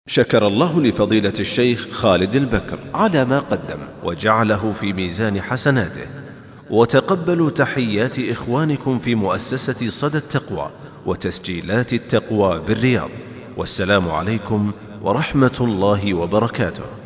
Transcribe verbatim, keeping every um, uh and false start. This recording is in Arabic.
شكر الله لفضيلة الشيخ خالد البكر على ما قدم وجعله في ميزان حسناته، وتقبلوا تحيات إخوانكم في مؤسسة صدى التقوى وتسجيلات التقوى بالرياض، والسلام عليكم ورحمة الله وبركاته.